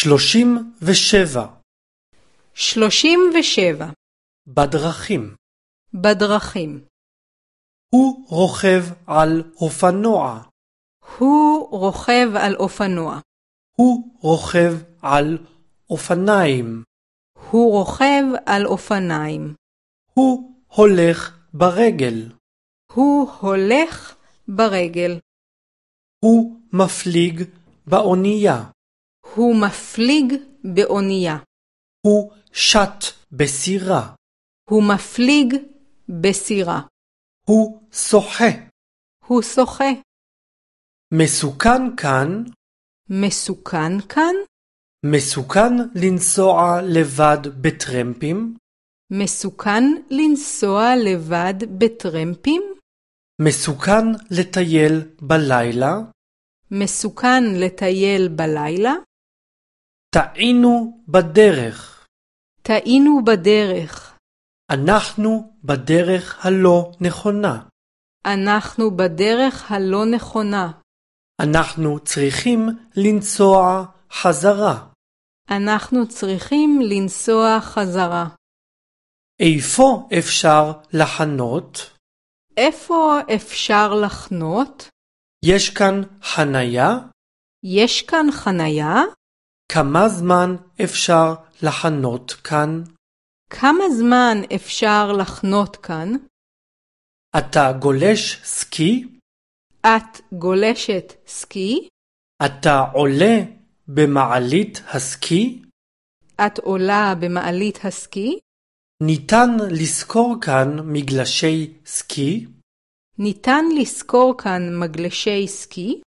37. 37. בדרכים. בדרכים. הוא רוכב על אופנוע. הוא רוכב על אופנוע. הוא רוכב על אופניים. הוא רוכב על אופניים. הוא הולך ברגל. הוא הולך ברגל. הוא מפליג באונייה. הוא מפליג באונייה. הוא שט בסירה. הוא מפליג בסירה. הוא שוחה. הוא שוחה. מסוכן כאן. מסוכן כאן. מסוכן לנסוע לבד בטרמפים. מסוכן לנסוע לבד בטרמפים. מסוכן לטייל בלילה. מסוכן לטייל בלילה. טעינו בדרך. טעינו בדרך. אנחנו בדרך הלא נכונה. אנחנו בדרך הלא נכונה. אנחנו צריכים לנסוע חזרה. אנחנו צריכים לנסוע חזרה. איפה אפשר לחנות? איפה אפשר לחנות? יש כאן חנייה? יש כאן חנייה? כמה זמן אפשר לחנות כאן? כמה זמן אפשר לחנות כאן? אתה גולש סקי? את גולשת סקי? אתה עולה במעלית הסקי? את עולה במעלית הסקי? ניתן לשכור כאן מגלשי סקי? ניתן לשכור כאן מגלשי סקי?